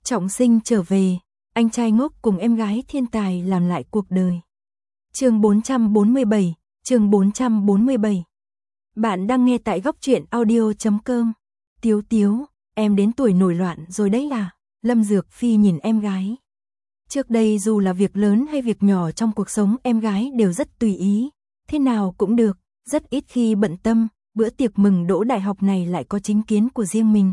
Trọng sinh trở về, anh trai ngốc cùng em gái thiên tài làm lại cuộc đời. Chương 447, chương 447. Bạn đang nghe tại góc truyện audio.com. Tiếu Tiếu, em đến tuổi nổi loạn rồi đấy à? Lâm Dược Phi nhìn em gái. Trước đây dù là việc lớn hay việc nhỏ trong cuộc sống em gái đều rất tùy ý, thế nào cũng được, rất ít khi bận tâm, bữa tiệc mừng đỗ đại học này lại có chính kiến của riêng mình.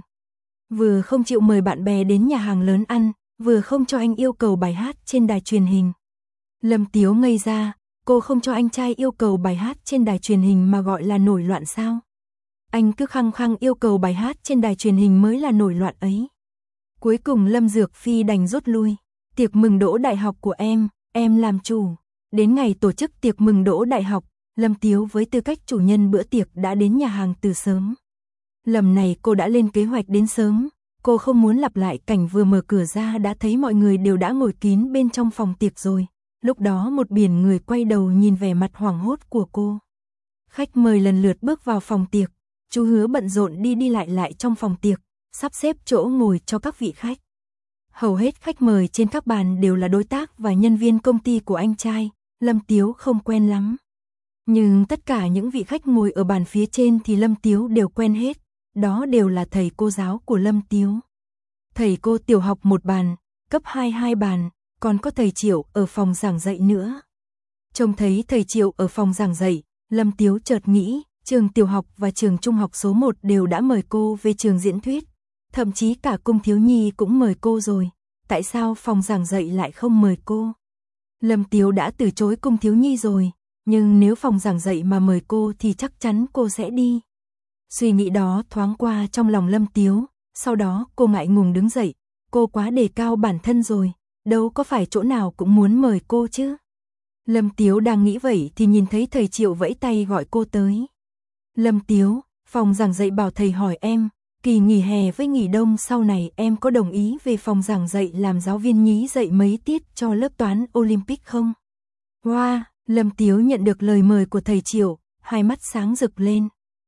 Vừa không chịu mời bạn bè đến nhà hàng lớn ăn, vừa không cho anh yêu cầu bài hát trên đài truyền hình. Lâm Tiếu ngây ra, cô không cho anh trai yêu cầu bài hát trên đài truyền hình mà gọi là nổi loạn sao? Anh cứ khăng khăng yêu cầu bài hát trên đài truyền hình mới là nổi loạn ấy. Cuối cùng Lâm Dược Phi đành rút lui. Tiệc mừng đỗ đại học của em làm chủ. Đến ngày tổ chức tiệc mừng đỗ đại học, Lâm Tiếu với tư cách chủ nhân bữa tiệc đã đến nhà hàng từ sớm. Lần này cô đã lên kế hoạch đến sớm, cô không muốn lặp lại cảnh vừa mở cửa ra đã thấy mọi người đều đã ngồi kín bên trong phòng tiệc rồi. Lúc đó một biển người quay đầu nhìn vẻ mặt hoảng hốt của cô. Khách mời lần lượt bước vào phòng tiệc, chú Hứa bận rộn đi lại trong phòng tiệc, sắp xếp chỗ ngồi cho các vị khách. Hầu hết khách mời trên các bàn đều là đối tác và nhân viên công ty của anh trai, Lâm Tiếu không quen lắm. Nhưng tất cả những vị khách ngồi ở bàn phía trên thì Lâm Tiếu đều quen hết, đó đều là thầy cô giáo của Lâm Tiếu. Thầy cô tiểu học một bàn, cấp 2 2 bàn, còn có thầy Triệu ở phòng giảng dạy nữa. Trông thấy thầy Triệu ở phòng giảng dạy, Lâm Tiếu chợt nghĩ, trường tiểu học và trường trung học số 1 đều đã mời cô về trường diễn thuyết, thậm chí cả cung thiếu nhi cũng mời cô rồi, tại sao phòng giảng dạy lại không mời cô? Lâm Tiếu đã từ chối cung thiếu nhi rồi, nhưng nếu phòng giảng dạy mà mời cô thì chắc chắn cô sẽ đi. Suy nghĩ đó thoáng qua trong lòng Lâm Tiếu, sau đó cô ngại ngùng đứng dậy, cô quá đề cao bản thân rồi, đâu có phải chỗ nào cũng muốn mời cô chứ. Lâm Tiếu đang nghĩ vậy thì nhìn thấy thầy Triệu vẫy tay gọi cô tới. Lâm Tiếu, phòng giảng dạy bảo thầy hỏi em, kỳ nghỉ hè với nghỉ đông sau này em có đồng ý về phòng giảng dạy làm giáo viên nhí dạy mấy tiết cho lớp toán Olympic không? Wow, Lâm Tiếu nhận được lời mời của thầy Triệu, hai mắt sáng rực lên.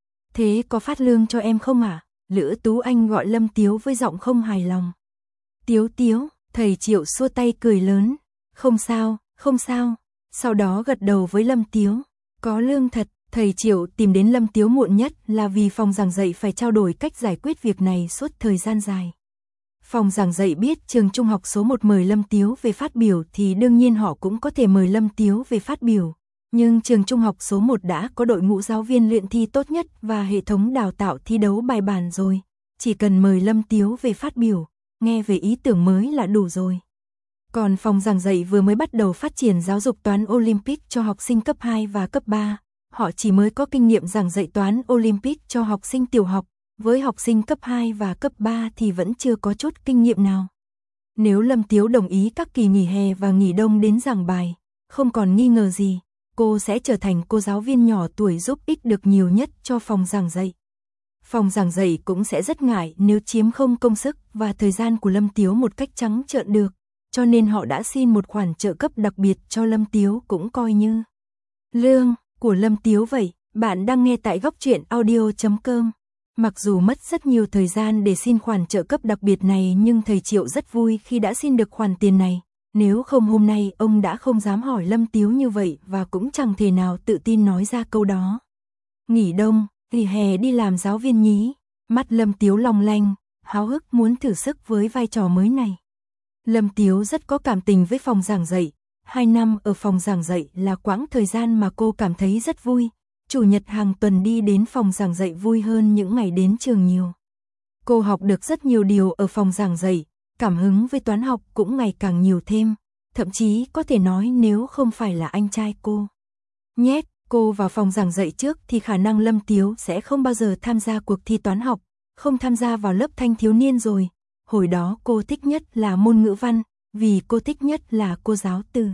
Thế có phát lương cho em không ạ? Lữ Tú Anh gọi Lâm Tiếu với giọng không hài lòng. Tiếu Tiếu, thầy Triệu xua tay cười lớn. Không sao, không sao. Sau đó gật đầu với Lâm Tiếu. Có lương thật, thầy Triệu tìm đến Lâm Tiếu muộn nhất là vì phòng giảng dạy phải trao đổi cách giải quyết việc này suốt thời gian dài. Phòng giảng dạy biết trường trung học số 1 mời Lâm Tiếu về phát biểu thì đương nhiên họ cũng có thể mời Lâm Tiếu về phát biểu. Nhưng trường trung học số 1 đã có đội ngũ giáo viên luyện thi tốt nhất và hệ thống đào tạo thi đấu bài bản rồi. Chỉ cần mời Lâm Tiếu về phát biểu, nghe về ý tưởng mới là đủ rồi. Còn phòng giảng dạy vừa mới bắt đầu phát triển giáo dục toán Olympic cho học sinh cấp 2 và cấp 3. Họ chỉ mới có kinh nghiệm giảng dạy toán Olympic cho học sinh tiểu học, với học sinh cấp 2 và cấp 3 thì vẫn chưa có chút kinh nghiệm nào. Nếu Lâm Tiếu đồng ý các kỳ nghỉ hè và nghỉ đông đến giảng bài, không còn nghi ngờ gì, cô sẽ trở thành cô giáo viên nhỏ tuổi giúp ích được nhiều nhất cho phòng giảng dạy. Phòng giảng dạy cũng sẽ rất ngại nếu chiếm không công sức và thời gian của Lâm Tiếu một cách trắng trợn được, cho nên họ đã xin một khoản trợ cấp đặc biệt cho Lâm Tiếu cũng coi như lương của Lâm Tiếu vậy. Bạn đang nghe tại góc truyện audio.com. Mặc dù mất rất nhiều thời gian để xin khoản trợ cấp đặc biệt này nhưng thầy Triệu rất vui khi đã xin được khoản tiền này. Nếu không hôm nay ông đã không dám hỏi Lâm Tiếu như vậy và cũng chẳng thể nào tự tin nói ra câu đó. Nghỉ đông, nghỉ hè đi làm giáo viên nhí. Mắt Lâm Tiếu long lanh, háo hức muốn thử sức với vai trò mới này. Lâm Tiếu rất có cảm tình với phòng giảng dạy. 2 năm ở phòng giảng dạy là quãng thời gian mà cô cảm thấy rất vui. Chủ nhật hàng tuần đi đến phòng giảng dạy vui hơn những ngày đến trường nhiều. Cô học được rất nhiều điều ở phòng giảng dạy, cảm hứng với toán học cũng ngày càng nhiều thêm. Thậm chí có thể nói nếu không phải là anh trai cô nhét cô vào phòng giảng dạy trước thì khả năng Lâm Tiếu sẽ không bao giờ tham gia cuộc thi toán học, không tham gia vào lớp thanh thiếu niên rồi. Hồi đó cô thích nhất là môn ngữ văn, vì cô thích nhất là cô giáo Từ.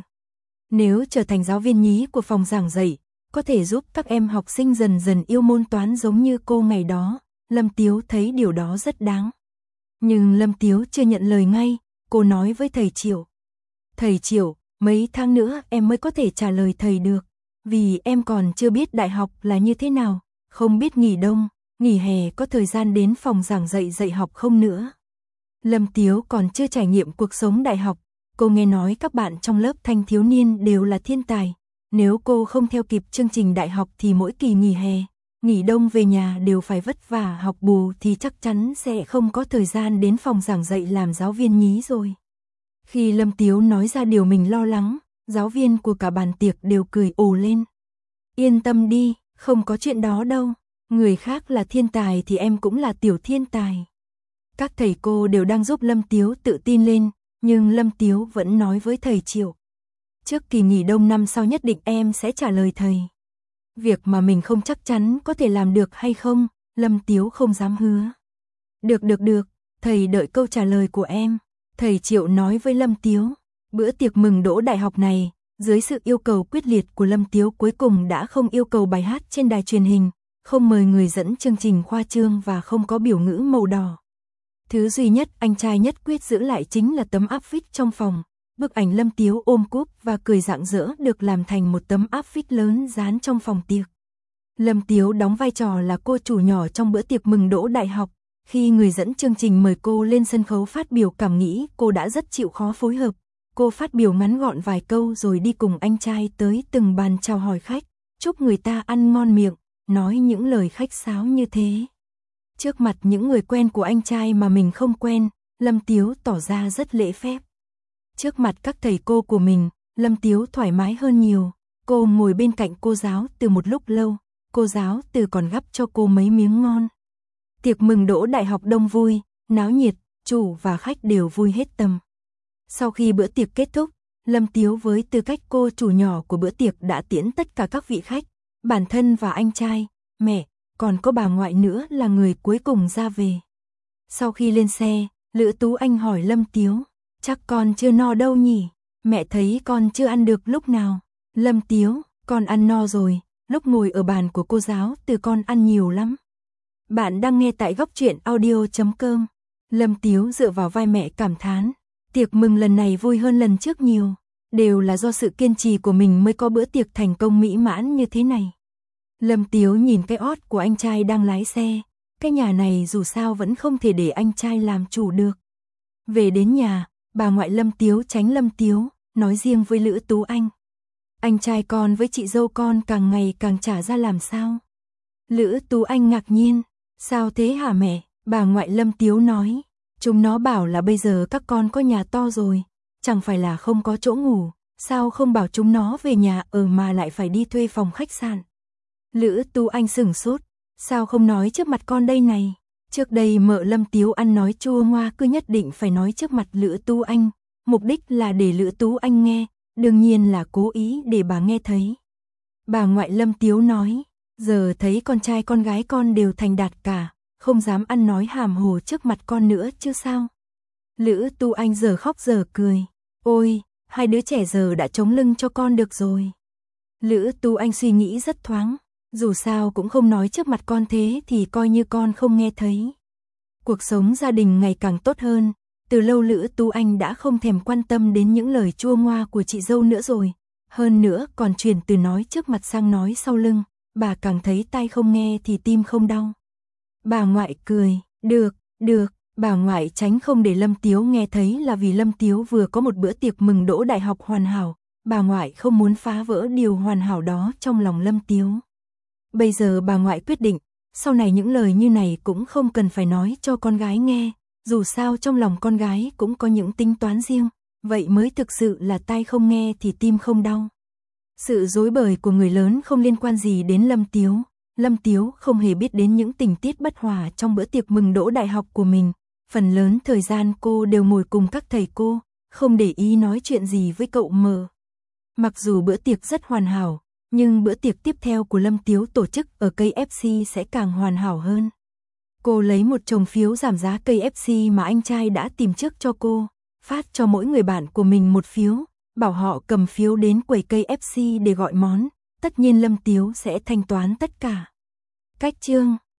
Nếu trở thành giáo viên nhí của phòng giảng dạy, có thể giúp các em học sinh dần dần yêu môn toán giống như cô ngày đó, Lâm Tiếu thấy điều đó rất đáng. Nhưng Lâm Tiếu chưa nhận lời ngay, cô nói với thầy Triệu. Thầy Triệu, mấy tháng nữa em mới có thể trả lời thầy được, vì em còn chưa biết đại học là như thế nào, không biết nghỉ đông, nghỉ hè có thời gian đến phòng giảng dạy dạy học không nữa. Lâm Tiếu còn chưa trải nghiệm cuộc sống đại học, cô nghe nói các bạn trong lớp thanh thiếu niên đều là thiên tài. Nếu cô không theo kịp chương trình đại học thì mỗi kỳ nghỉ hè, nghỉ đông về nhà đều phải vất vả học bù thì chắc chắn sẽ không có thời gian đến phòng giảng dạy làm giáo viên nhí rồi. Khi Lâm Tiếu nói ra điều mình lo lắng, giáo viên của cả bàn tiệc đều cười ồ lên. Yên tâm đi, không có chuyện đó đâu, người khác là thiên tài thì em cũng là tiểu thiên tài. Các thầy cô đều đang giúp Lâm Tiếu tự tin lên, nhưng Lâm Tiếu vẫn nói với thầy Triệu. Trước kỳ nghỉ đông năm sau nhất định em sẽ trả lời thầy. Việc mà mình không chắc chắn có thể làm được hay không, Lâm Tiếu không dám hứa. Được, thầy đợi câu trả lời của em. Thầy Triệu nói với Lâm Tiếu. Bữa tiệc mừng đỗ đại học này, dưới sự yêu cầu quyết liệt của Lâm Tiếu cuối cùng đã không yêu cầu bài hát trên đài truyền hình, không mời người dẫn chương trình khoa trương và không có biểu ngữ màu đỏ. Thứ duy nhất anh trai nhất quyết giữ lại chính là tấm áp phích trong phòng. Bức ảnh Lâm Tiếu ôm cúp và cười rạng rỡ được làm thành một tấm áp phích lớn dán trong phòng tiệc. Lâm Tiếu đóng vai trò là cô chủ nhỏ trong bữa tiệc mừng đỗ đại học. Khi người dẫn chương trình mời cô lên sân khấu phát biểu cảm nghĩ, cô đã rất chịu khó phối hợp. Cô phát biểu ngắn gọn vài câu rồi đi cùng anh trai tới từng bàn chào hỏi khách, chúc người ta ăn ngon miệng, nói những lời khách sáo như thế. Trước mặt những người quen của anh trai mà mình không quen, Lâm Tiếu tỏ ra rất lễ phép. Trước mặt các thầy cô của mình, Lâm Tiếu thoải mái hơn nhiều. Cô ngồi bên cạnh cô giáo từ một lúc lâu, cô giáo từ còn gắp cho cô mấy miếng ngon. Tiệc mừng đỗ đại học đông vui, náo nhiệt, chủ và khách đều vui hết tâm. Sau khi bữa tiệc kết thúc, Lâm Tiếu với tư cách cô chủ nhỏ của bữa tiệc đã tiễn tất cả các vị khách, bản thân và anh trai, mẹ, còn có bà ngoại nữa là người cuối cùng ra về. Sau khi lên xe, Lữ Tú Anh hỏi Lâm Tiếu, chắc con chưa no đâu nhỉ, mẹ thấy con chưa ăn được lúc nào. Lâm Tiếu, con ăn no rồi, lúc ngồi ở bàn của cô giáo từ con ăn nhiều lắm. Bạn đang nghe tại Góc Truyện Audio.com. Lâm Tiếu dựa vào vai mẹ cảm thán, tiệc mừng lần này vui hơn lần trước nhiều, đều là do sự kiên trì của mình mới có bữa tiệc thành công mỹ mãn như thế này. Lâm Tiếu nhìn cái ót của anh trai đang lái xe, cái nhà này dù sao vẫn không thể để anh trai làm chủ được. Về đến nhà, bà ngoại Lâm Tiếu tránh Lâm Tiếu, nói riêng với Lữ Tú Anh. Anh trai con với chị dâu con càng ngày càng trả ra làm sao? Lữ Tú Anh ngạc nhiên, sao thế hả mẹ? Bà ngoại Lâm Tiếu nói, chúng nó bảo là bây giờ các con có nhà to rồi, chẳng phải là không có chỗ ngủ, sao không bảo chúng nó về nhà ở mà lại phải đi thuê phòng khách sạn. Lữ Tú Anh sửng sốt, sao không nói trước mặt con đây này? Trước đây mợ Lâm Tiếu ăn nói chua ngoa cứ nhất định phải nói trước mặt Lữ Tú Anh, mục đích là để Lữ Tú Anh nghe, đương nhiên là cố ý để bà nghe thấy. Bà ngoại Lâm Tiếu nói, giờ thấy con trai con gái con đều thành đạt cả, không dám ăn nói hàm hồ trước mặt con nữa chứ sao? Lữ Tú Anh giờ khóc giờ cười, ôi, hai đứa trẻ giờ đã chống lưng cho con được rồi. Lữ Tú Anh suy nghĩ rất thoáng, dù sao cũng không nói trước mặt con thế thì coi như con không nghe thấy. Cuộc sống gia đình ngày càng tốt hơn, từ lâu Lữ Tú Anh đã không thèm quan tâm đến những lời chua ngoa của chị dâu nữa rồi, hơn nữa còn chuyển từ nói trước mặt sang nói sau lưng, bà càng thấy tai không nghe thì tim không đau. Bà ngoại cười, được, bà ngoại tránh không để Lâm Tiếu nghe thấy là vì Lâm Tiếu vừa có một bữa tiệc mừng đỗ đại học hoàn hảo, bà ngoại không muốn phá vỡ điều hoàn hảo đó trong lòng Lâm Tiếu. Bây giờ bà ngoại quyết định, sau này những lời như này cũng không cần phải nói cho con gái nghe, dù sao trong lòng con gái cũng có những tính toán riêng, vậy mới thực sự là tai không nghe thì tim không đau. Sự dối bời của người lớn không liên quan gì đến Lâm Tiếu. Lâm Tiếu không hề biết đến những tình tiết bất hòa trong bữa tiệc mừng đỗ đại học của mình. Phần lớn thời gian cô đều ngồi cùng các thầy cô, không để ý nói chuyện gì với cậu mờ. Mặc dù bữa tiệc rất hoàn hảo, nhưng bữa tiệc tiếp theo của Lâm Tiếu tổ chức ở KFC sẽ càng hoàn hảo hơn. Cô lấy một chồng phiếu giảm giá KFC mà anh trai đã tìm trước cho cô, phát cho mỗi người bạn của mình một phiếu, bảo họ cầm phiếu đến quầy KFC để gọi món. Tất nhiên Lâm Tiếu sẽ thanh toán tất cả. Cách chương